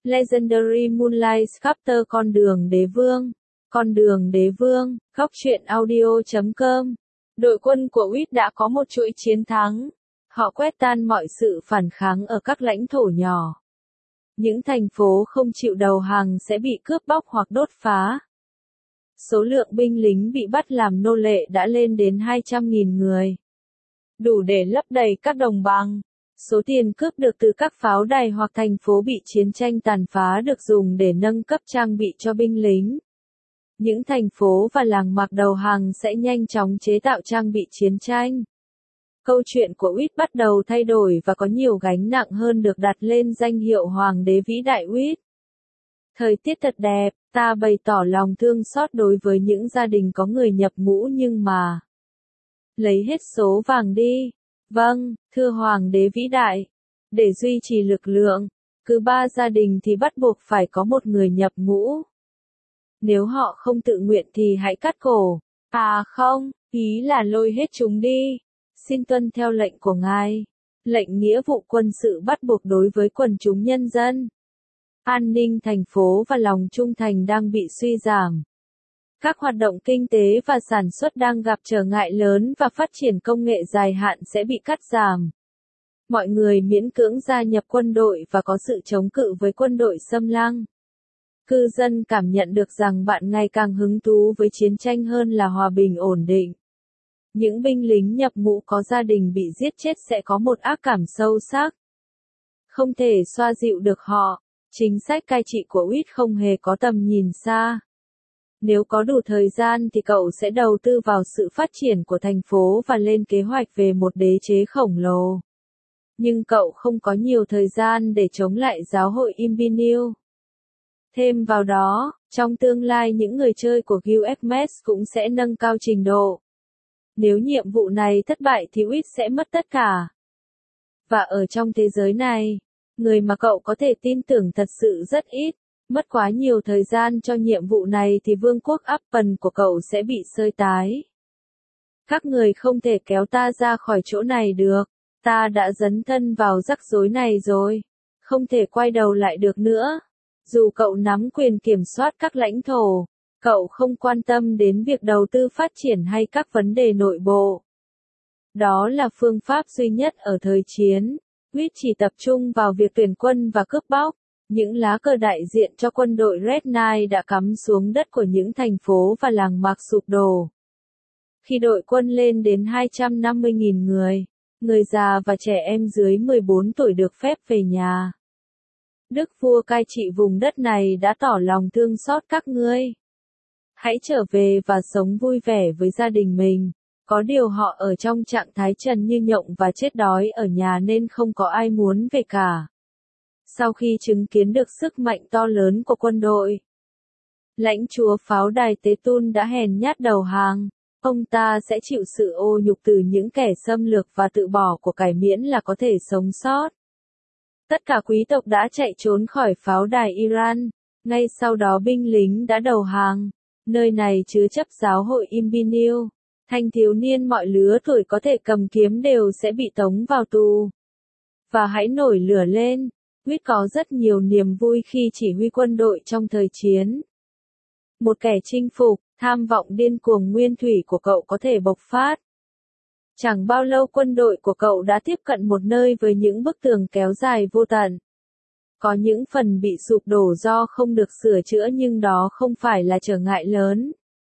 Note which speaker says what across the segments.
Speaker 1: Legendary Moonlight Chapter Con đường đế vương, góc truyện audio.com. Đội quân của Wit đã có một chuỗi chiến thắng. Họ quét tan mọi sự phản kháng ở các lãnh thổ nhỏ. Những thành phố không chịu đầu hàng sẽ bị cướp bóc hoặc đốt phá. Số lượng binh lính bị bắt làm nô lệ đã lên đến 200.000 người. Đủ để lấp đầy các đồng bằng. Số tiền cướp được từ các pháo đài hoặc thành phố bị chiến tranh tàn phá được dùng để nâng cấp trang bị cho binh lính. Những thành phố và làng mạc đầu hàng sẽ nhanh chóng chế tạo trang bị chiến tranh. Câu chuyện của Wit bắt đầu thay đổi và có nhiều gánh nặng hơn được đặt lên danh hiệu Hoàng đế vĩ đại Wit. Thời tiết thật đẹp, ta bày tỏ lòng thương xót đối với những gia đình có người nhập ngũ nhưng mà lấy hết số vàng đi. Vâng, thưa Hoàng đế vĩ đại. Để duy trì lực lượng, cứ 3 gia đình thì bắt buộc phải có một người nhập ngũ. Nếu họ không tự nguyện thì hãy cắt cổ. À không, ý là lôi hết chúng đi. Xin tuân theo lệnh của ngài. Lệnh nghĩa vụ quân sự bắt buộc đối với quần chúng nhân dân. An ninh thành phố và lòng trung thành đang bị suy giảm. Các hoạt động kinh tế và sản xuất đang gặp trở ngại lớn và phát triển công nghệ dài hạn sẽ bị cắt giảm. Mọi người miễn cưỡng gia nhập quân đội và có sự chống cự với quân đội xâm lăng. Cư dân cảm nhận được rằng bạn ngày càng hứng thú với chiến tranh hơn là hòa bình ổn định. Những binh lính nhập ngũ có gia đình bị giết chết sẽ có một ác cảm sâu sắc. Không thể xoa dịu được họ, chính sách cai trị của Wit không hề có tầm nhìn xa. Nếu có đủ thời gian thì cậu sẽ đầu tư vào sự phát triển của thành phố và lên kế hoạch về một đế chế khổng lồ. Nhưng cậu không có nhiều thời gian để chống lại giáo hội Imperial. Thêm vào đó, trong tương lai những người chơi của Guild cũng sẽ nâng cao trình độ. Nếu nhiệm vụ này thất bại thì Wit sẽ mất tất cả. Và ở trong thế giới này, người mà cậu có thể tin tưởng thật sự rất ít. Mất quá nhiều thời gian cho nhiệm vụ này thì vương quốc Appen của cậu sẽ bị xơi tái. Các người không thể kéo ta ra khỏi chỗ này được. Ta đã dấn thân vào rắc rối này rồi. Không thể quay đầu lại được nữa. Dù cậu nắm quyền kiểm soát các lãnh thổ, cậu không quan tâm đến việc đầu tư phát triển hay các vấn đề nội bộ. Đó là phương pháp duy nhất ở thời chiến. Wit chỉ tập trung vào việc tuyển quân và cướp bóc. Những lá cờ đại diện cho quân đội Red Knight đã cắm xuống đất của những thành phố và làng mạc sụp đổ. Khi đội quân lên đến 250.000 người, người già và trẻ em dưới 14 tuổi được phép về nhà. Đức vua cai trị vùng đất này đã tỏ lòng thương xót các ngươi. Hãy trở về và sống vui vẻ với gia đình mình. Có điều họ ở trong trạng thái trần như nhộng và chết đói ở nhà nên không có ai muốn về cả. Sau khi chứng kiến được sức mạnh to lớn của quân đội, lãnh chúa pháo đài Tế Tun đã hèn nhát đầu hàng. Ông ta sẽ chịu sự ô nhục từ những kẻ xâm lược và tự bỏ của cải miễn là có thể sống sót. Tất cả quý tộc đã chạy trốn khỏi pháo đài Iran. Ngay sau đó binh lính đã đầu hàng. Nơi này chứa chấp giáo hội Imperial. Thanh thiếu niên mọi lứa tuổi có thể cầm kiếm đều sẽ bị tống vào tù. Và hãy nổi lửa lên. Wit có rất nhiều niềm vui khi chỉ huy quân đội trong thời chiến. Một kẻ chinh phục, tham vọng điên cuồng nguyên thủy của cậu có thể bộc phát. Chẳng bao lâu quân đội của cậu đã tiếp cận một nơi với những bức tường kéo dài vô tận. Có những phần bị sụp đổ do không được sửa chữa nhưng đó không phải là trở ngại lớn.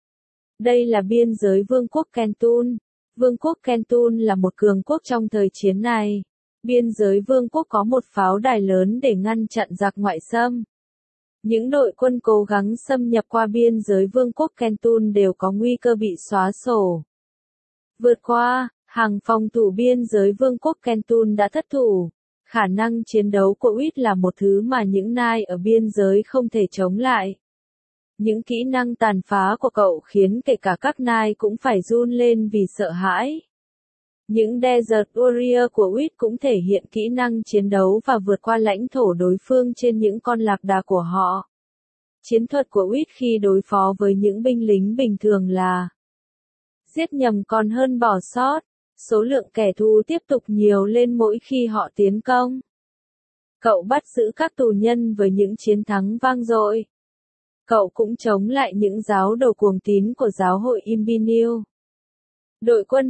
Speaker 1: Đây là biên giới Vương quốc Kentun. Vương quốc Kentun là một cường quốc trong thời chiến này. Biên giới vương quốc có một pháo đài lớn để ngăn chặn giặc ngoại xâm. Những đội quân cố gắng xâm nhập qua biên giới vương quốc Kentun đều có nguy cơ bị xóa sổ. Vượt qua, hàng phòng thủ biên giới vương quốc Kentun đã thất thủ. Khả năng chiến đấu của Wit là một thứ mà những nai ở biên giới không thể chống lại. Những kỹ năng tàn phá của cậu khiến kể cả các nai cũng phải run lên vì sợ hãi. Những Desert Warrior của Wit cũng thể hiện kỹ năng chiến đấu và vượt qua lãnh thổ đối phương trên những con lạc đà của họ. Chiến thuật của Wit khi đối phó với những binh lính bình thường là giết nhầm còn hơn bỏ sót. Số lượng kẻ thù tiếp tục nhiều lên mỗi khi họ tiến công. Cậu bắt giữ các tù nhân với những chiến thắng vang dội. Cậu cũng chống lại những giáo đồ cuồng tín của giáo hội Imbinew. Đội quân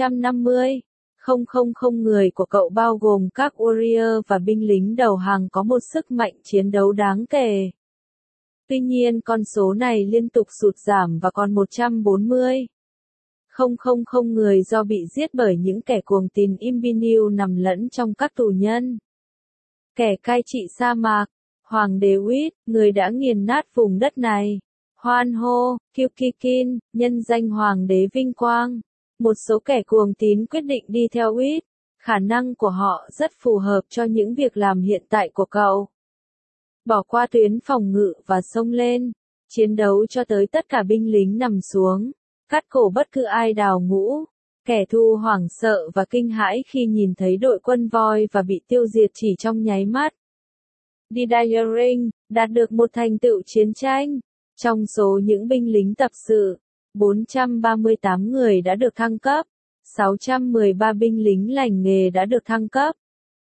Speaker 1: 250,000 người của cậu bao gồm các warrior và binh lính đầu hàng có một sức mạnh chiến đấu đáng kể. Tuy nhiên con số này liên tục sụt giảm và còn 140,000 người do bị giết bởi những kẻ cuồng tín Imbinew nằm lẫn trong các tù nhân. Kẻ cai trị sa mạc, Hoàng đế Witt, người đã nghiền nát vùng đất này. Hoan hô, Kyukikin, nhân danh Hoàng đế vinh quang. Một số kẻ cuồng tín quyết định đi theo Witt. Khả năng của họ rất phù hợp cho những việc làm hiện tại của cậu. Bỏ qua tuyến phòng ngự và xông lên. Chiến đấu cho tới tất cả binh lính nằm xuống. Cắt cổ bất cứ ai đào ngũ. Kẻ thù hoảng sợ và kinh hãi khi nhìn thấy đội quân voi và bị tiêu diệt chỉ trong nháy mắt. Didaring, đạt được một thành tựu chiến tranh. Trong số những binh lính tập sự, 438 người đã được thăng cấp, 613 binh lính lành nghề đã được thăng cấp.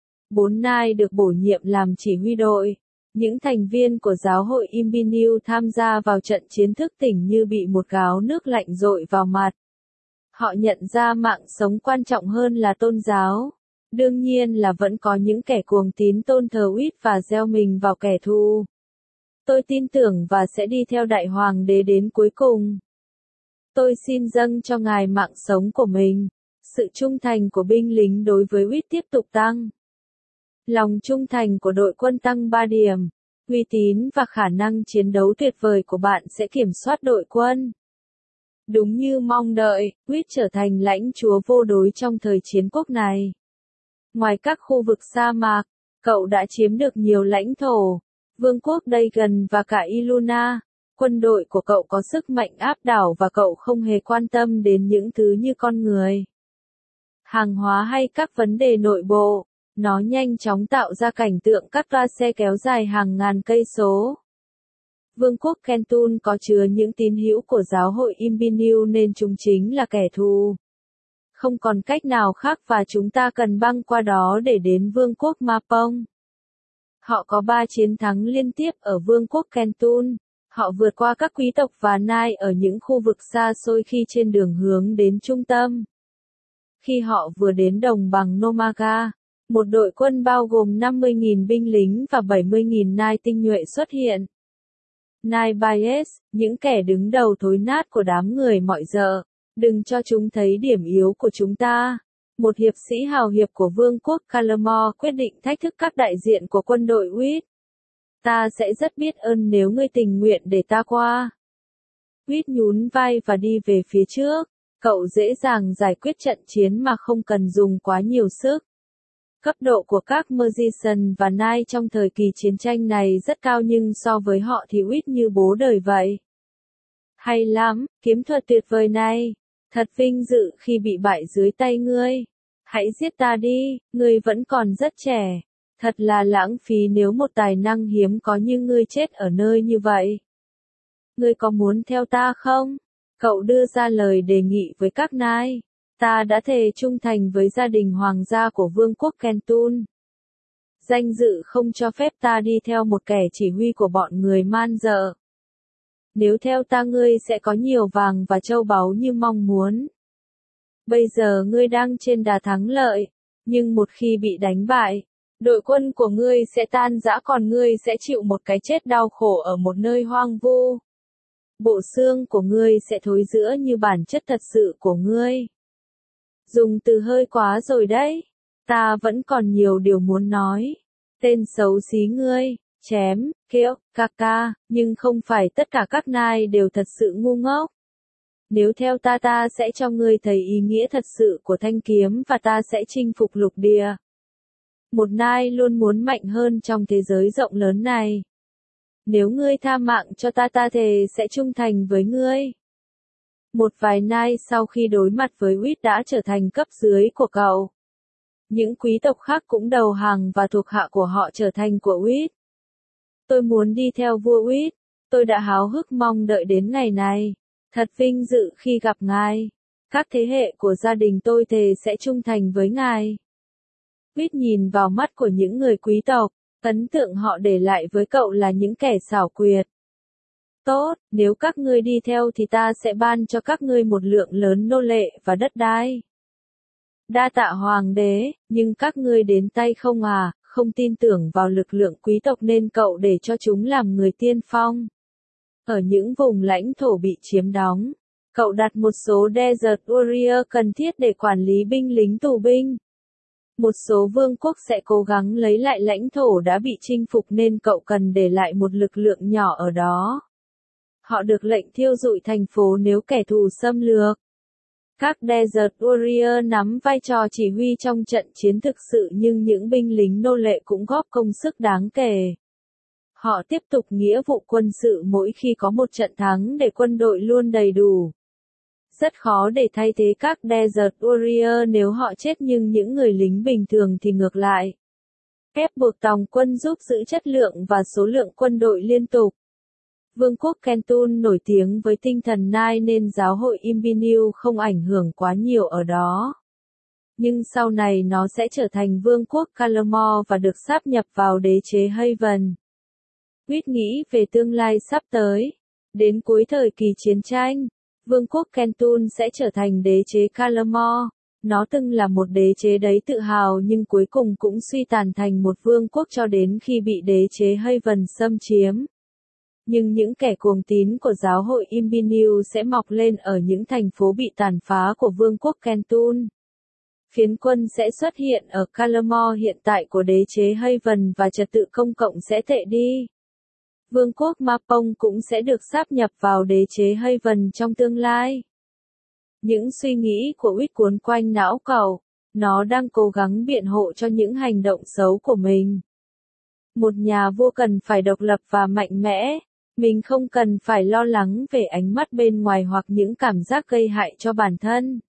Speaker 1: 4 nai được bổ nhiệm làm chỉ huy đội. Những thành viên của giáo hội Imbinew tham gia vào trận chiến thức tỉnh như bị một gáo nước lạnh dội vào mặt. Họ nhận ra mạng sống quan trọng hơn là tôn giáo. Đương nhiên là vẫn có những kẻ cuồng tín tôn thờ Witt và gieo mình vào kẻ thù. Tôi tin tưởng và sẽ đi theo Đại Hoàng đế đến cuối cùng. Tôi xin dâng cho ngài mạng sống của mình. Sự trung thành của binh lính đối với Witt tiếp tục tăng. Lòng trung thành của đội quân tăng 3 điểm. Uy tín và khả năng chiến đấu tuyệt vời của bạn sẽ kiểm soát đội quân. Đúng như mong đợi, Witt trở thành lãnh chúa vô đối trong thời chiến quốc này. Ngoài các khu vực sa mạc, cậu đã chiếm được nhiều lãnh thổ, vương quốc Dagon và cả Iluna. Quân đội của cậu có sức mạnh áp đảo và cậu không hề quan tâm đến những thứ như con người, hàng hóa hay các vấn đề nội bộ. Nó nhanh chóng tạo ra cảnh tượng các toa xe kéo dài hàng ngàn cây số. Vương quốc Kentun có chứa những tín hữu của giáo hội Imbinew nên chúng chính là kẻ thù. Không còn cách nào khác và chúng ta cần băng qua đó để đến vương quốc Mapong. Họ có 3 chiến thắng liên tiếp ở vương quốc Kentun. Họ vượt qua các quý tộc và nai ở những khu vực xa xôi khi trên đường hướng đến trung tâm. Khi họ vừa đến đồng bằng Nomaga, một đội quân bao gồm 50.000 binh lính và 70.000 nai tinh nhuệ xuất hiện. Nai Bias, những kẻ đứng đầu thối nát của đám người mọi giờ, đừng cho chúng thấy điểm yếu của chúng ta. Một hiệp sĩ hào hiệp của vương quốc Calamore quyết định thách thức các đại diện của quân đội Witt. Ta sẽ rất biết ơn nếu ngươi tình nguyện để ta qua. Witt nhún vai và đi về phía trước. Cậu dễ dàng giải quyết trận chiến mà không cần dùng quá nhiều sức. Cấp độ của các Magician và Nai trong thời kỳ chiến tranh này rất cao nhưng so với họ thì Witt như bố đời vậy. Hay lắm, kiếm thuật tuyệt vời này. Thật vinh dự khi bị bại dưới tay ngươi. Hãy giết ta đi, ngươi vẫn còn rất trẻ. Thật là lãng phí nếu một tài năng hiếm có như ngươi chết ở nơi như vậy. Ngươi có muốn theo ta không? Cậu đưa ra lời đề nghị với các nai. Ta đã thề trung thành với gia đình hoàng gia của vương quốc Kentun. Danh dự không cho phép ta đi theo một kẻ chỉ huy của bọn người man dợ. Nếu theo ta ngươi sẽ có nhiều vàng và châu báu như mong muốn. Bây giờ ngươi đang trên đà thắng lợi, nhưng một khi bị đánh bại, đội quân của ngươi sẽ tan rã còn ngươi sẽ chịu một cái chết đau khổ ở một nơi hoang vu. Bộ xương của ngươi sẽ thối rữa như bản chất thật sự của ngươi. Dùng từ hơi quá rồi đấy. Ta vẫn còn nhiều điều muốn nói. Tên xấu xí ngươi, chém, kêu, ca, nhưng không phải tất cả các nai đều thật sự ngu ngốc. Nếu theo ta sẽ cho ngươi thấy ý nghĩa thật sự của thanh kiếm và ta sẽ chinh phục lục địa. Một nai luôn muốn mạnh hơn trong thế giới rộng lớn này. Nếu ngươi tha mạng cho ta thề sẽ trung thành với ngươi. Một vài nai sau khi đối mặt với Witt đã trở thành cấp dưới của cậu. Những quý tộc khác cũng đầu hàng và thuộc hạ của họ trở thành của Witt. Tôi muốn đi theo vua Witt. Tôi đã háo hức mong đợi đến ngày này. Thật vinh dự khi gặp ngài. Các thế hệ của gia đình tôi thề sẽ trung thành với ngài. Witt nhìn vào mắt của những người quý tộc. Ấn tượng họ để lại với cậu là những kẻ xảo quyệt. Tốt, nếu các ngươi đi theo thì ta sẽ ban cho các ngươi một lượng lớn nô lệ và đất đai. Đa tạ hoàng đế, nhưng các ngươi đến tay không à, không tin tưởng vào lực lượng quý tộc nên cậu để cho chúng làm người tiên phong. Ở những vùng lãnh thổ bị chiếm đóng, cậu đặt một số Desert Warrior cần thiết để quản lý binh lính tù binh. Một số vương quốc sẽ cố gắng lấy lại lãnh thổ đã bị chinh phục nên cậu cần để lại một lực lượng nhỏ ở đó. Họ được lệnh thiêu rụi thành phố nếu kẻ thù xâm lược. Các Desert Warrior nắm vai trò chỉ huy trong trận chiến thực sự nhưng những binh lính nô lệ cũng góp công sức đáng kể. Họ tiếp tục nghĩa vụ quân sự mỗi khi có một trận thắng để quân đội luôn đầy đủ. Rất khó để thay thế các Desert Warrior nếu họ chết nhưng những người lính bình thường thì ngược lại. Ép buộc tòng quân giúp giữ chất lượng và số lượng quân đội liên tục. Vương quốc Kentun nổi tiếng với tinh thần Nai nên giáo hội Imbinu không ảnh hưởng quá nhiều ở đó. Nhưng sau này nó sẽ trở thành vương quốc Kalamor và được sáp nhập vào đế chế Haven. Quyết nghĩ về tương lai sắp tới. Đến cuối thời kỳ chiến tranh, vương quốc Kentun sẽ trở thành đế chế Kalamor. Nó từng là một đế chế đầy tự hào nhưng cuối cùng cũng suy tàn thành một vương quốc cho đến khi bị đế chế Haven xâm chiếm. Nhưng những kẻ cuồng tín của giáo hội Imbinu sẽ mọc lên ở những thành phố bị tàn phá của vương quốc Kentun. Phiến quân sẽ xuất hiện ở Kalamor hiện tại của đế chế Haven và trật tự công cộng sẽ tệ đi. Vương quốc Mapong cũng sẽ được sáp nhập vào đế chế Haven trong tương lai. Những suy nghĩ của Uýt cuốn quanh não cậu, nó đang cố gắng biện hộ cho những hành động xấu của mình. Một nhà vua cần phải độc lập và mạnh mẽ. Mình không cần phải lo lắng về ánh mắt bên ngoài hoặc những cảm giác gây hại cho bản thân.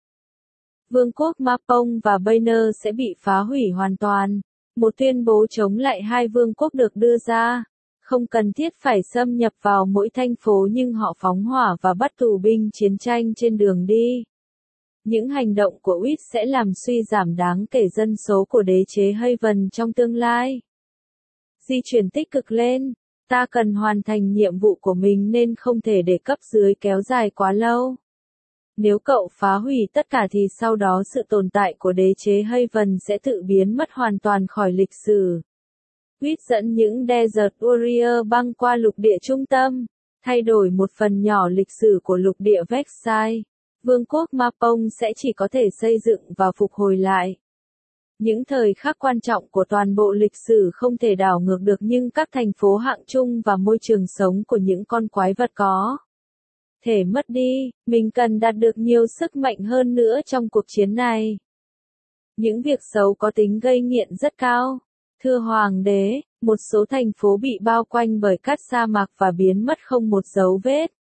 Speaker 1: Vương quốc Mapong và Banner sẽ bị phá hủy hoàn toàn. Một tuyên bố chống lại hai vương quốc được đưa ra. Không cần thiết phải xâm nhập vào mỗi thành phố nhưng họ phóng hỏa và bắt tù binh chiến tranh trên đường đi. Những hành động của Uýt sẽ làm suy giảm đáng kể dân số của đế chế Haven trong tương lai. Di chuyển tích cực lên. Ta cần hoàn thành nhiệm vụ của mình nên không thể để cấp dưới kéo dài quá lâu. Nếu cậu phá hủy tất cả thì sau đó sự tồn tại của đế chế Haven sẽ tự biến mất hoàn toàn khỏi lịch sử. Uýt dẫn những Desert Warrior băng qua lục địa trung tâm, thay đổi một phần nhỏ lịch sử của lục địa Vexai. Vương quốc Mapong sẽ chỉ có thể xây dựng và phục hồi lại. Những thời khắc quan trọng của toàn bộ lịch sử không thể đảo ngược được nhưng các thành phố hạng trung và môi trường sống của những con quái vật có thể mất đi, mình cần đạt được nhiều sức mạnh hơn nữa trong cuộc chiến này. Những việc xấu có tính gây nghiện rất cao. Thưa Hoàng đế, một số thành phố bị bao quanh bởi cát sa mạc và biến mất không một dấu vết.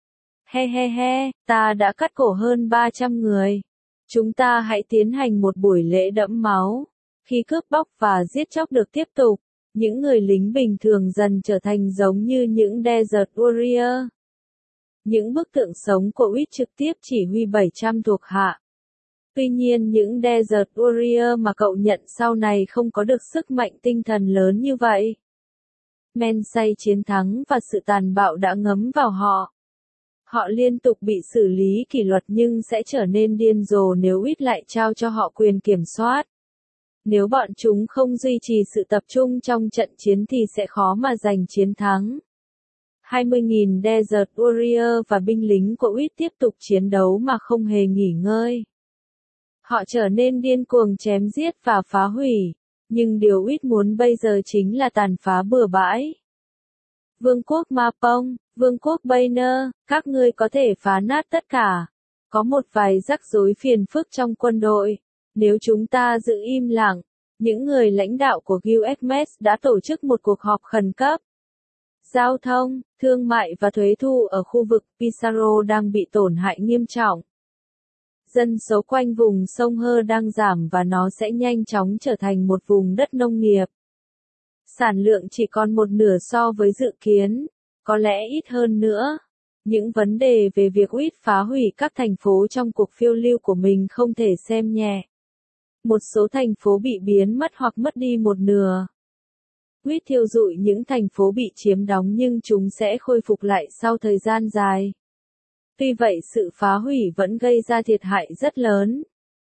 Speaker 1: He, ta đã cắt cổ hơn 300 người. Chúng ta hãy tiến hành một buổi lễ đẫm máu. Khi cướp bóc và giết chóc được tiếp tục, những người lính bình thường dần trở thành giống như những Desert Warrior. Những bức tượng sống của Uýt trực tiếp chỉ huy 700 thuộc hạ. Tuy nhiên những Desert Warrior mà cậu nhận sau này không có được sức mạnh tinh thần lớn như vậy. Men say chiến thắng và sự tàn bạo đã ngấm vào họ. Họ liên tục bị xử lý kỷ luật nhưng sẽ trở nên điên rồ nếu Uýt lại trao cho họ quyền kiểm soát. Nếu bọn chúng không duy trì sự tập trung trong trận chiến thì sẽ khó mà giành chiến thắng. 20.000 Desert Warrior và binh lính của Uýt tiếp tục chiến đấu mà không hề nghỉ ngơi. Họ trở nên điên cuồng chém giết và phá hủy, nhưng điều Uýt muốn bây giờ chính là tàn phá bừa bãi. Vương quốc Mapong, Vương quốc Banner, các ngươi có thể phá nát tất cả. Có một vài rắc rối phiền phức trong quân đội. Nếu chúng ta giữ im lặng, những người lãnh đạo của Guild đã tổ chức một cuộc họp khẩn cấp. Giao thông, thương mại và thuế thu ở khu vực Pizarro đang bị tổn hại nghiêm trọng. Dân số quanh vùng sông Hơ đang giảm và nó sẽ nhanh chóng trở thành một vùng đất nông nghiệp. Sản lượng chỉ còn một nửa so với dự kiến, có lẽ ít hơn nữa. Những vấn đề về việc Uýt phá hủy các thành phố trong cuộc phiêu lưu của mình không thể xem nhẹ. Một số thành phố bị biến mất hoặc mất đi một nửa. Quýt thiêu rụi những thành phố bị chiếm đóng nhưng chúng sẽ khôi phục lại sau thời gian dài. Tuy vậy sự phá hủy vẫn gây ra thiệt hại rất lớn.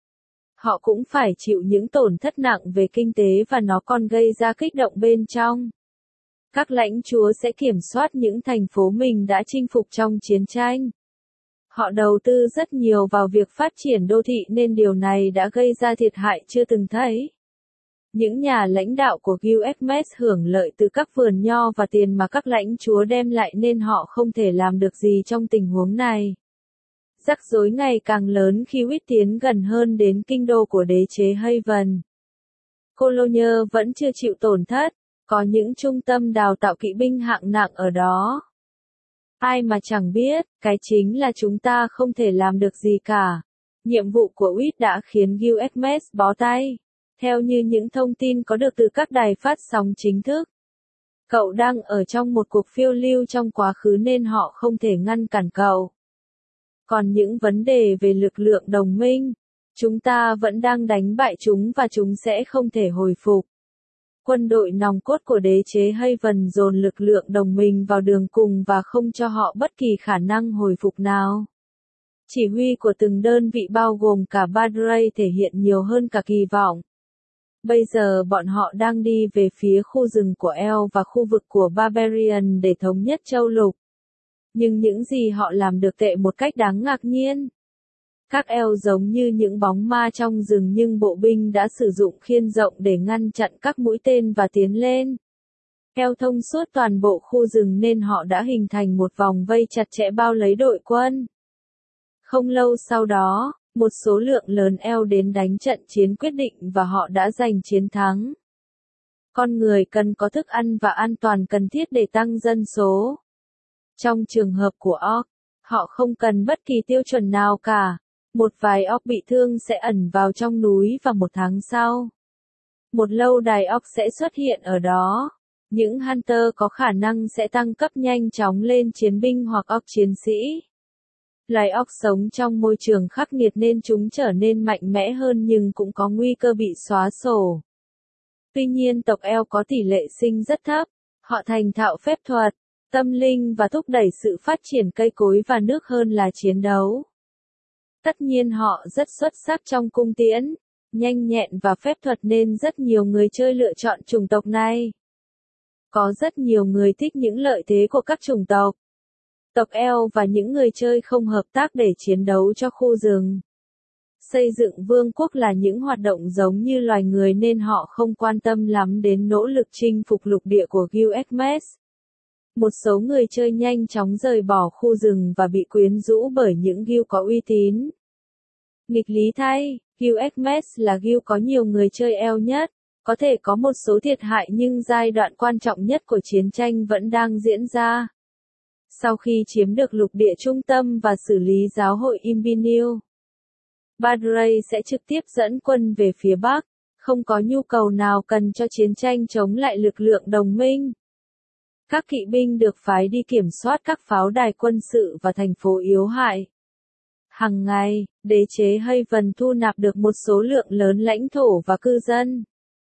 Speaker 1: Họ cũng phải chịu những tổn thất nặng về kinh tế và nó còn gây ra kích động bên trong. Các lãnh chúa sẽ kiểm soát những thành phố mình đã chinh phục trong chiến tranh. Họ đầu tư rất nhiều vào việc phát triển đô thị nên điều này đã gây ra thiệt hại chưa từng thấy. Những nhà lãnh đạo của Gilgamesh hưởng lợi từ các vườn nho và tiền mà các lãnh chúa đem lại nên họ không thể làm được gì trong tình huống này. Rắc rối ngày càng lớn khi Quýt tiến gần hơn đến kinh đô của đế chế Haven. Cologne vẫn chưa chịu tổn thất, có những trung tâm đào tạo kỵ binh hạng nặng ở đó. Ai mà chẳng biết, cái chính là chúng ta không thể làm được gì cả. Nhiệm vụ của Quýt đã khiến Gilgamesh bó tay. Theo như những thông tin có được từ các đài phát sóng chính thức. Cậu đang ở trong một cuộc phiêu lưu trong quá khứ nên họ không thể ngăn cản cậu. Còn những vấn đề về lực lượng đồng minh, chúng ta vẫn đang đánh bại chúng và chúng sẽ không thể hồi phục. Quân đội nòng cốt của đế chế Haven dồn lực lượng đồng minh vào đường cùng và không cho họ bất kỳ khả năng hồi phục nào. Chỉ huy của từng đơn vị bao gồm cả Badray thể hiện nhiều hơn cả kỳ vọng. Bây giờ bọn họ đang đi về phía khu rừng của El và khu vực của Barbarian để thống nhất châu lục. Nhưng những gì họ làm được tệ một cách đáng ngạc nhiên. Các El giống như những bóng ma trong rừng nhưng bộ binh đã sử dụng khiên rộng để ngăn chặn các mũi tên và tiến lên. El thông suốt toàn bộ khu rừng nên họ đã hình thành một vòng vây chặt chẽ bao lấy đội quân. Không lâu sau đó, một số lượng lớn El đến đánh trận chiến quyết định và họ đã giành chiến thắng. Con người cần có thức ăn và an toàn cần thiết để tăng dân số. Trong trường hợp của Orc, họ không cần bất kỳ tiêu chuẩn nào cả. Một vài Orc bị thương sẽ ẩn vào trong núi và một tháng sau, một lâu đài Orc sẽ xuất hiện ở đó. Những Hunter có khả năng sẽ tăng cấp nhanh chóng lên chiến binh hoặc Orc chiến sĩ. Loài Orc sống trong môi trường khắc nghiệt nên chúng trở nên mạnh mẽ hơn nhưng cũng có nguy cơ bị xóa sổ. Tuy nhiên tộc Elf có tỷ lệ sinh rất thấp, họ thành thạo phép thuật, tâm linh và thúc đẩy sự phát triển cây cối và nước hơn là chiến đấu. Tất nhiên họ rất xuất sắc trong cung tiễn, nhanh nhẹn và phép thuật nên rất nhiều người chơi lựa chọn chủng tộc này. Có rất nhiều người thích những lợi thế của các chủng tộc. Tộc Elf và những người chơi không hợp tác để chiến đấu cho khu rừng. Xây dựng vương quốc là những hoạt động giống như loài người nên họ không quan tâm lắm đến nỗ lực chinh phục lục địa của Gilgamesh. Một số người chơi nhanh chóng rời bỏ khu rừng và bị quyến rũ bởi những guild có uy tín. Nghịch lý thay, Gilgamesh là guild có nhiều người chơi Elf nhất, có thể có một số thiệt hại nhưng giai đoạn quan trọng nhất của chiến tranh vẫn đang diễn ra. Sau khi chiếm được lục địa trung tâm và xử lý giáo hội Imbinil, Badray sẽ trực tiếp dẫn quân về phía Bắc, không có nhu cầu nào cần cho chiến tranh chống lại lực lượng đồng minh. Các kỵ binh được phái đi kiểm soát các pháo đài quân sự và thành phố yếu hại. Hằng ngày, đế chế Haven thu nạp được một số lượng lớn lãnh thổ và cư dân.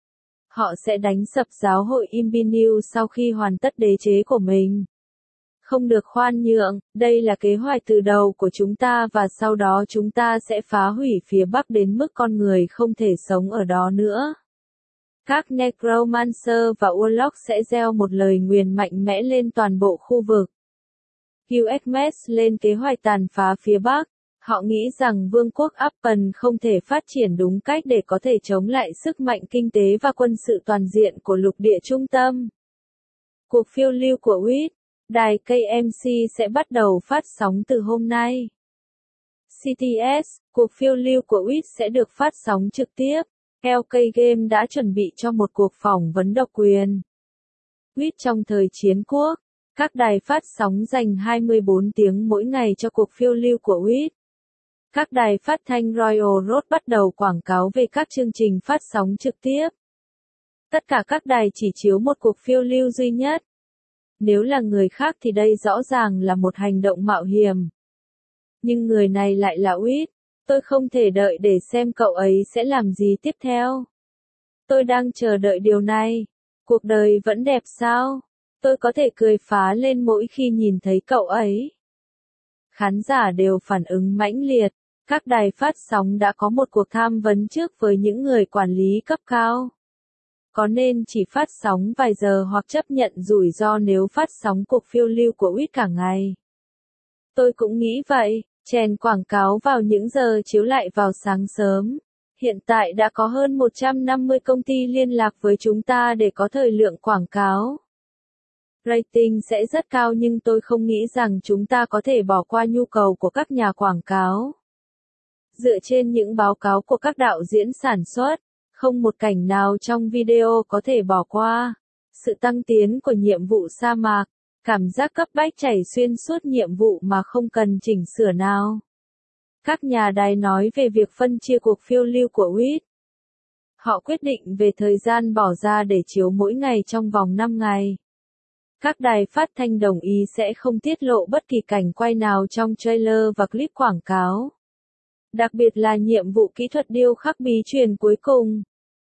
Speaker 1: Họ sẽ đánh sập giáo hội Imbinil sau khi hoàn tất đế chế của mình. Không được khoan nhượng, đây là kế hoạch từ đầu của chúng ta và sau đó chúng ta sẽ phá hủy phía Bắc đến mức con người không thể sống ở đó nữa. Các Necromancer và Warlock sẽ gieo một lời nguyền mạnh mẽ lên toàn bộ khu vực. Gilgamesh lên kế hoạch tàn phá phía Bắc. Họ nghĩ rằng vương quốc Appen không thể phát triển đúng cách để có thể chống lại sức mạnh kinh tế và quân sự toàn diện của lục địa trung tâm. Cuộc phiêu lưu của Quýt, đài KMC sẽ bắt đầu phát sóng từ hôm nay. CTS, cuộc phiêu lưu của Quýt sẽ được phát sóng trực tiếp. LK Game đã chuẩn bị cho một cuộc phỏng vấn độc quyền. Quýt trong thời chiến quốc, các đài phát sóng dành 24 tiếng mỗi ngày cho cuộc phiêu lưu của Quýt. Các đài phát thanh Royal Road bắt đầu quảng cáo về các chương trình phát sóng trực tiếp. Tất cả các đài chỉ chiếu một cuộc phiêu lưu duy nhất. Nếu là người khác thì đây rõ ràng là một hành động mạo hiểm. Nhưng người này lại là Quýt. Tôi không thể đợi để xem cậu ấy sẽ làm gì tiếp theo. Tôi đang chờ đợi điều này. Cuộc đời vẫn đẹp sao? Tôi có thể cười phá lên mỗi khi nhìn thấy cậu ấy. Khán giả đều phản ứng mãnh liệt. Các đài phát sóng đã có một cuộc tham vấn trước với những người quản lý cấp cao. Có nên chỉ phát sóng vài giờ hoặc chấp nhận rủi ro nếu phát sóng cuộc phiêu lưu của Uyết cả ngày? Tôi cũng nghĩ vậy, chèn quảng cáo vào những giờ chiếu lại vào sáng sớm. Hiện tại đã có hơn 150 công ty liên lạc với chúng ta để có thời lượng quảng cáo. Rating sẽ rất cao nhưng tôi không nghĩ rằng chúng ta có thể bỏ qua nhu cầu của các nhà quảng cáo. Dựa trên những báo cáo của các đạo diễn sản xuất, không một cảnh nào trong video có thể bỏ qua. Sự tăng tiến của nhiệm vụ sa mạc, cảm giác cấp bách chảy xuyên suốt nhiệm vụ mà không cần chỉnh sửa nào. Các nhà đài nói về việc phân chia cuộc phiêu lưu của Uyết. Họ quyết định về thời gian bỏ ra để chiếu mỗi ngày trong vòng 5 ngày. Các đài phát thanh đồng ý sẽ không tiết lộ bất kỳ cảnh quay nào trong trailer và clip quảng cáo. Đặc biệt là nhiệm vụ kỹ thuật điêu khắc bí truyền cuối cùng.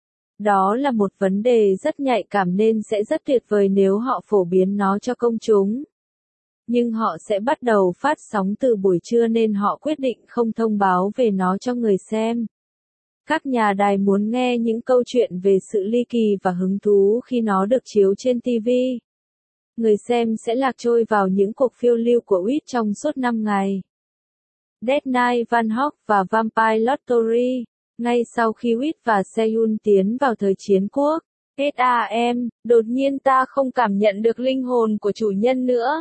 Speaker 1: Đó là một vấn đề rất nhạy cảm nên sẽ rất tuyệt vời nếu họ phổ biến nó cho công chúng. Nhưng họ sẽ bắt đầu phát sóng từ buổi trưa nên họ quyết định không thông báo về nó cho người xem. Các nhà đài muốn nghe những câu chuyện về sự ly kỳ và hứng thú khi nó được chiếu trên TV. Người xem sẽ lạc trôi vào những cuộc phiêu lưu của Uyết trong suốt 5 ngày. Dead Night Van Hog và Vampire Lottery. Ngay sau khi Uyết và Sehun tiến vào thời chiến quốc, SAM, đột nhiên ta không cảm nhận được linh hồn của chủ nhân nữa.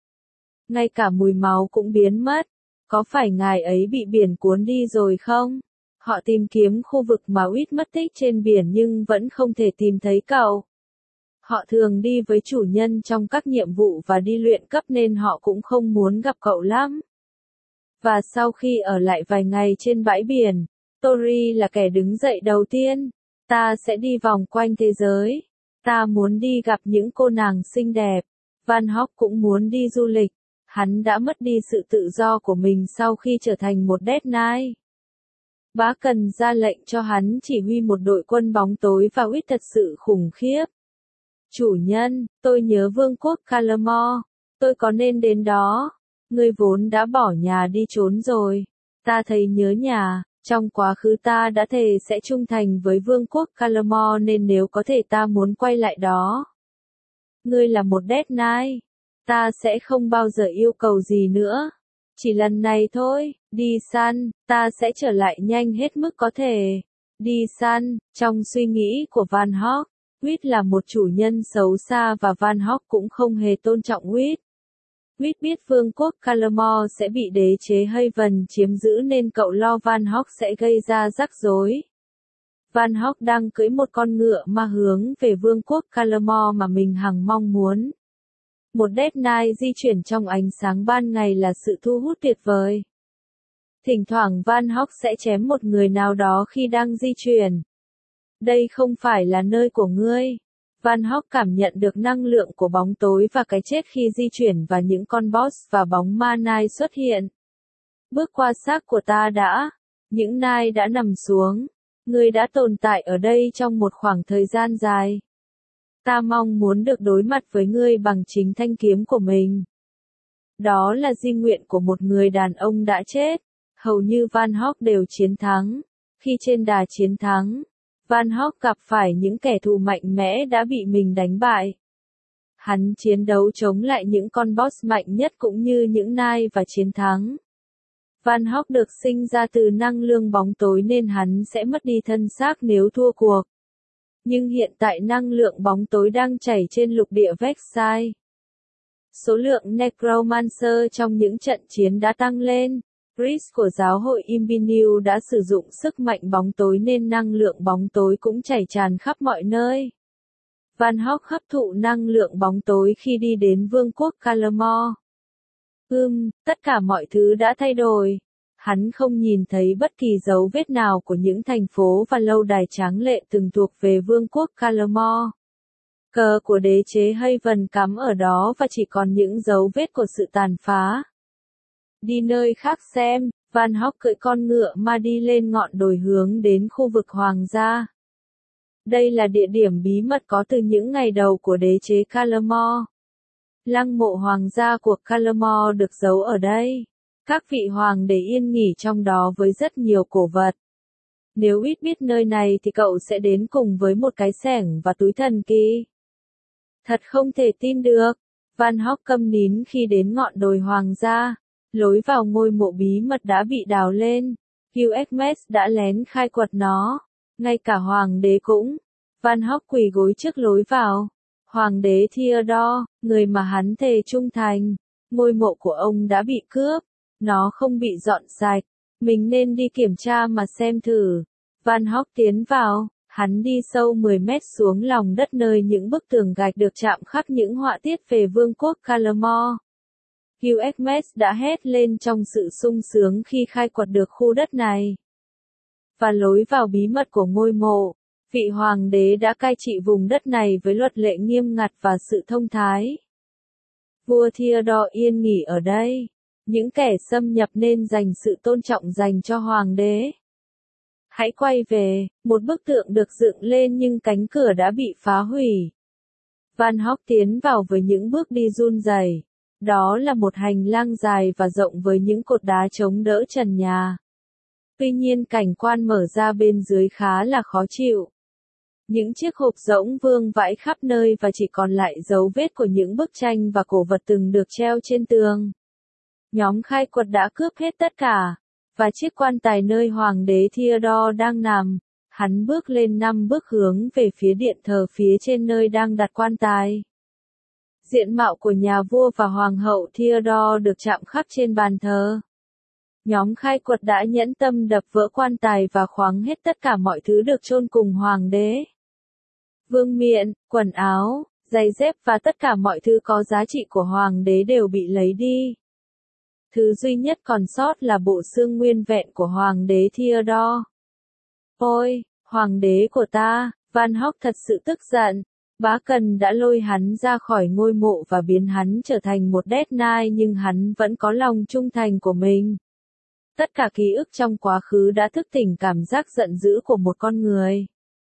Speaker 1: Ngay cả mùi máu cũng biến mất. Có phải ngài ấy bị biển cuốn đi rồi không? Họ tìm kiếm khu vực mà Uyết mất tích trên biển nhưng vẫn không thể tìm thấy cậu. Họ thường đi với chủ nhân trong các nhiệm vụ và đi luyện cấp nên họ cũng không muốn gặp cậu lắm. Và sau khi ở lại vài ngày trên bãi biển, Tori là kẻ đứng dậy đầu tiên. Ta sẽ đi vòng quanh thế giới. Ta muốn đi gặp những cô nàng xinh đẹp. Van Hog cũng muốn đi du lịch. Hắn đã mất đi sự tự do của mình sau khi trở thành một Dead Knight. Bá Cần ra lệnh cho hắn chỉ huy một đội quân bóng tối và Uyết thật sự khủng khiếp. Chủ nhân, tôi nhớ vương quốc Calamore. Tôi có nên đến đó? Ngươi vốn đã bỏ nhà đi trốn rồi. Ta thấy nhớ nhà. Trong quá khứ ta đã thề sẽ trung thành với vương quốc Calamore nên nếu có thể ta muốn quay lại đó. Ngươi là một Dead Knight. Ta sẽ không bao giờ yêu cầu gì nữa. Chỉ lần này thôi, đi săn, ta sẽ trở lại nhanh hết mức có thể. Đi săn, trong suy nghĩ của Van Hog, Uyết là một chủ nhân xấu xa và Van Hog cũng không hề tôn trọng Uyết. Uyết biết vương quốc Calamore sẽ bị đế chế Haven chiếm giữ nên cậu lo Van Hog sẽ gây ra rắc rối. Van Hog đang cưỡi một con ngựa ma hướng về vương quốc Calamore mà mình hằng mong muốn. Một Dead Knight di chuyển trong ánh sáng ban ngày là sự thu hút tuyệt vời. Thỉnh thoảng Van Hog sẽ chém một người nào đó khi đang di chuyển. Đây không phải là nơi của ngươi. Van Hog cảm nhận được năng lượng của bóng tối và cái chết khi di chuyển và những con boss và bóng ma Knight xuất hiện. Bước qua xác của ta đã. Những Knight đã nằm xuống. Ngươi đã tồn tại ở đây trong một khoảng thời gian dài. Ta mong muốn được đối mặt với ngươi bằng chính thanh kiếm của mình. Đó là di nguyện của một người đàn ông đã chết. Hầu như Van Hog đều chiến thắng. Khi trên đà chiến thắng, Van Hog gặp phải những kẻ thù mạnh mẽ đã bị mình đánh bại. Hắn chiến đấu chống lại những con boss mạnh nhất cũng như những Knight và chiến thắng. Van Hog được sinh ra từ năng lượng bóng tối nên hắn sẽ mất đi thân xác nếu thua cuộc. Nhưng hiện tại năng lượng bóng tối đang chảy trên lục địa Vexai. Số lượng Necromancer trong những trận chiến đã tăng lên. Priest của giáo hội Imbinu đã sử dụng sức mạnh bóng tối nên năng lượng bóng tối cũng chảy tràn khắp mọi nơi. Van Hog hấp thụ năng lượng bóng tối khi đi đến vương quốc Calamore. Tất cả mọi thứ đã thay đổi. Hắn không nhìn thấy bất kỳ dấu vết nào của những thành phố và lâu đài tráng lệ từng thuộc về vương quốc Calamore. Cờ của đế chế Haven cắm ở đó và chỉ còn những dấu vết của sự tàn phá. Đi nơi khác xem, Van Hog cưỡi con ngựa mà đi lên ngọn đồi hướng đến khu vực hoàng gia. Đây là địa điểm bí mật có từ những ngày đầu của đế chế Calamore. Lăng mộ hoàng gia của Calamore được giấu ở đây. Các vị hoàng đế yên nghỉ trong đó với rất nhiều cổ vật. Nếu ít biết nơi này thì cậu sẽ đến cùng với một cái xẻng và túi thần kỳ. Thật không thể tin được. Van Hốc câm nín khi đến ngọn đồi hoàng gia. Lối vào ngôi mộ bí mật đã bị đào lên. Hugh Hermes đã lén khai quật nó. Ngay cả hoàng đế cũng. Van Hốc quỳ gối trước lối vào. Hoàng đế Theodore, người mà hắn thề trung thành. Ngôi mộ của ông đã bị cướp. Nó không bị dọn sạch. Mình nên đi kiểm tra mà xem thử. Van Hốc tiến vào. Hắn đi sâu 10 mét xuống lòng đất nơi những bức tường gạch được chạm khắc những họa tiết về vương quốc Calamore. Hugh Hermes đã hét lên trong sự sung sướng khi khai quật được khu đất này. Và lối vào bí mật của ngôi mộ, vị hoàng đế đã cai trị vùng đất này với luật lệ nghiêm ngặt và sự thông thái. Vua Theodore yên nghỉ ở đây. Những kẻ xâm nhập nên dành sự tôn trọng dành cho hoàng đế. Hãy quay về, một bức tượng được dựng lên nhưng cánh cửa đã bị phá hủy. Van Hốc tiến vào với những bước đi run rẩy. Đó là một hành lang dài và rộng với những cột đá chống đỡ trần nhà. Tuy nhiên cảnh quan mở ra bên dưới khá là khó chịu. Những chiếc hộp rỗng vương vãi khắp nơi và chỉ còn lại dấu vết của những bức tranh và cổ vật từng được treo trên tường. Nhóm khai quật đã cướp hết tất cả. Và chiếc quan tài nơi hoàng đế Theodore đang nằm, hắn bước lên 5 bước hướng về phía điện thờ phía trên nơi đang đặt quan tài. Diện mạo của nhà vua và hoàng hậu Theodore được chạm khắc trên bàn thờ. Nhóm khai quật đã nhẫn tâm đập vỡ quan tài và khoáng hết tất cả mọi thứ được chôn cùng hoàng đế. Vương miện, quần áo, giày dép và tất cả mọi thứ có giá trị của hoàng đế đều bị lấy đi. Thứ duy nhất còn sót là bộ xương nguyên vẹn của hoàng đế Theodore. Ôi, hoàng đế của ta, Van Hốc thật sự tức giận. Bá Cần đã lôi hắn ra khỏi ngôi mộ và biến hắn trở thành một Death Knight nhưng hắn vẫn có lòng trung thành của mình. Tất cả ký ức trong quá khứ đã thức tỉnh cảm giác giận dữ của một con người.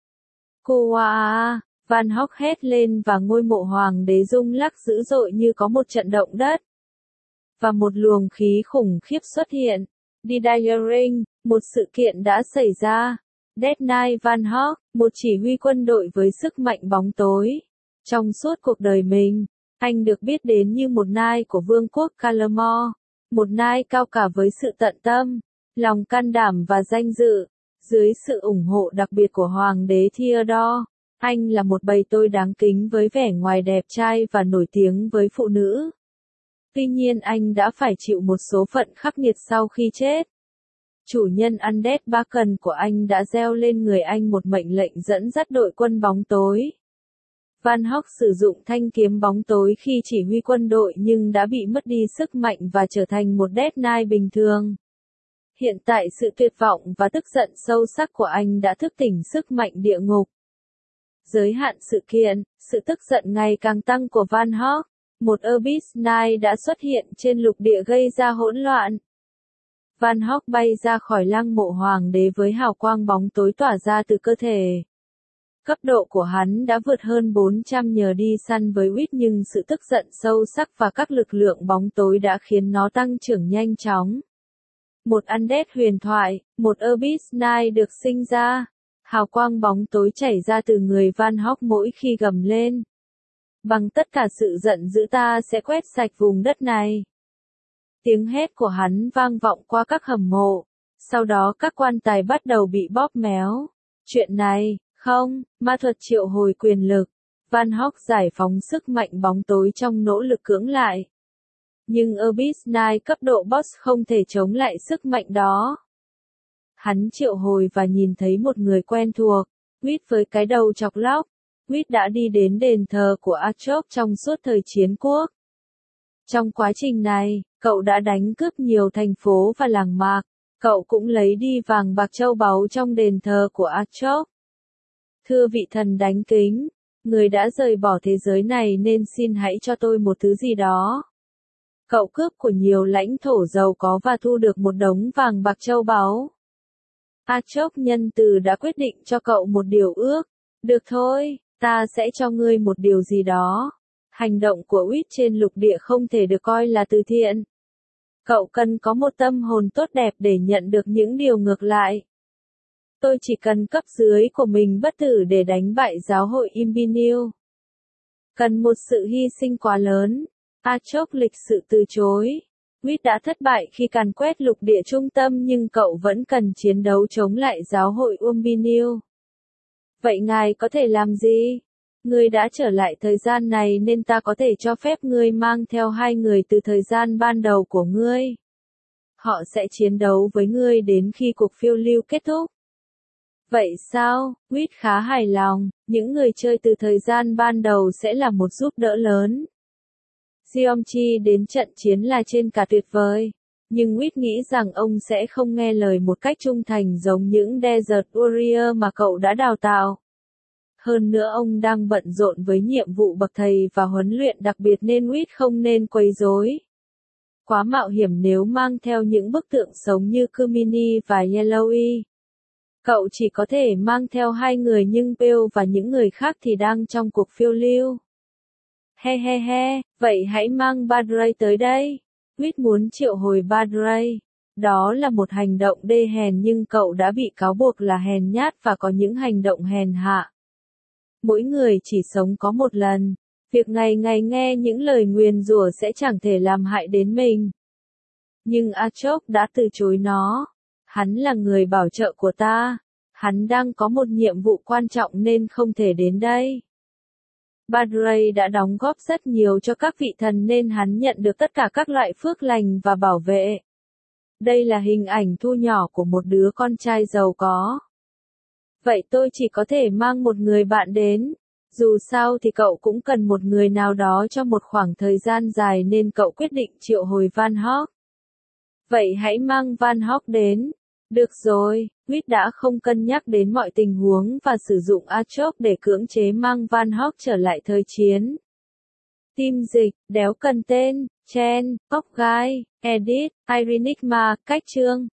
Speaker 1: Koa! Van Hốc hét lên và ngôi mộ hoàng đế rung lắc dữ dội như có một trận động đất. Và một luồng khí khủng khiếp xuất hiện. The Diaring, một sự kiện đã xảy ra. Death Knight Van Hốc, một chỉ huy quân đội với sức mạnh bóng tối. Trong suốt cuộc đời mình, anh được biết đến như một knight của vương quốc Calamore. Một knight cao cả với sự tận tâm, lòng can đảm và danh dự. Dưới sự ủng hộ đặc biệt của hoàng đế Theodore, anh là một bầy tôi đáng kính với vẻ ngoài đẹp trai và nổi tiếng với phụ nữ. Tuy nhiên anh đã phải chịu một số phận khắc nghiệt sau khi chết. Chủ nhân Undead Bá Cần của anh đã gieo lên người anh một mệnh lệnh dẫn dắt đội quân bóng tối. Van Hốc sử dụng thanh kiếm bóng tối khi chỉ huy quân đội nhưng đã bị mất đi sức mạnh và trở thành một Death Knight bình thường. Hiện tại sự tuyệt vọng và tức giận sâu sắc của anh đã thức tỉnh sức mạnh địa ngục. Giới hạn sự kiện, sự tức giận ngày càng tăng của Van Hốc. Một Abyss Knight đã xuất hiện trên lục địa gây ra hỗn loạn. Van Hốc bay ra khỏi lăng mộ hoàng đế với hào quang bóng tối tỏa ra từ cơ thể. Cấp độ của hắn đã vượt hơn 400 nhờ đi săn với Wit nhưng sự tức giận sâu sắc và các lực lượng bóng tối đã khiến nó tăng trưởng nhanh chóng. Một Undead huyền thoại, một Abyss Knight được sinh ra. Hào quang bóng tối chảy ra từ người Van Hốc mỗi khi gầm lên. Bằng tất cả sự giận dữ ta sẽ quét sạch vùng đất này. Tiếng hét của hắn vang vọng qua các hầm mộ. Sau đó các quan tài bắt đầu bị bóp méo. Chuyện này, không, ma thuật triệu hồi quyền lực. Van Hốc giải phóng sức mạnh bóng tối trong nỗ lực cưỡng lại. Nhưng Abyss Knight cấp độ boss không thể chống lại sức mạnh đó. Hắn triệu hồi và nhìn thấy một người quen thuộc, Wit với cái đầu chọc lóc. Wit đã đi đến đền thờ của Archok trong suốt thời chiến quốc. Trong quá trình này, cậu đã đánh cướp nhiều thành phố và làng mạc. Cậu cũng lấy đi vàng bạc châu báu trong đền thờ của Archok. Thưa vị thần đánh kính, người đã rời bỏ thế giới này nên xin hãy cho tôi một thứ gì đó. Cậu cướp của nhiều lãnh thổ giàu có và thu được một đống vàng bạc châu báu. Archok nhân từ đã quyết định cho cậu một điều ước. Được thôi, ta sẽ cho ngươi một điều gì đó. Hành động của Uyết trên lục địa không thể được coi là từ thiện. Cậu cần có một tâm hồn tốt đẹp để nhận được những điều ngược lại. Tôi chỉ cần cấp dưới của mình bất tử để đánh bại giáo hội Imperial. Cần một sự hy sinh quá lớn. Achok lịch sự từ chối. Uyết đã thất bại khi càn quét lục địa trung tâm nhưng cậu vẫn cần chiến đấu chống lại giáo hội Imperial. Vậy ngài có thể làm gì? Ngươi đã trở lại thời gian này nên ta có thể cho phép ngươi mang theo 2 người từ thời gian ban đầu của ngươi. Họ sẽ chiến đấu với ngươi đến khi cuộc phiêu lưu kết thúc. Vậy sao? Uyết khá hài lòng, những người chơi từ thời gian ban đầu sẽ là một giúp đỡ lớn. Geomchi đến trận chiến là trên cả tuyệt vời. Nhưng Uyết nghĩ rằng ông sẽ không nghe lời một cách trung thành giống những Desert Warrior mà cậu đã đào tạo. Hơn nữa ông đang bận rộn với nhiệm vụ bậc thầy và huấn luyện đặc biệt nên Uyết không nên quấy rối. Quá mạo hiểm nếu mang theo những bức tượng sống như Kumini và Yellowy. Cậu chỉ có thể mang theo 2 người nhưng Pale và những người khác thì đang trong cuộc phiêu lưu. He he he, vậy hãy mang Badray tới đây. Uyết muốn triệu hồi Badray. Đó là một hành động đê hèn nhưng cậu đã bị cáo buộc là hèn nhát và có những hành động hèn hạ. Mỗi người chỉ sống có một lần. Việc ngày ngày nghe những lời nguyền rủa sẽ chẳng thể làm hại đến mình. Nhưng Achok đã từ chối nó. Hắn là người bảo trợ của ta. Hắn đang có một nhiệm vụ quan trọng nên không thể đến đây. Badray đã đóng góp rất nhiều cho các vị thần nên hắn nhận được tất cả các loại phước lành và bảo vệ. Đây là hình ảnh thu nhỏ của một đứa con trai giàu có. Vậy tôi chỉ có thể mang một người bạn đến. Dù sao thì cậu cũng cần một người nào đó cho một khoảng thời gian dài nên cậu quyết định triệu hồi Van Hawk. Vậy hãy mang Van Hawk đến. Được rồi, Uyết đã không cân nhắc đến mọi tình huống và sử dụng Achok để cưỡng chế mang Van Hawk trở lại thời chiến. Team dịch, đéo cần tên, Chen, Cóc Gai, Edit, Irenigma, cách chương.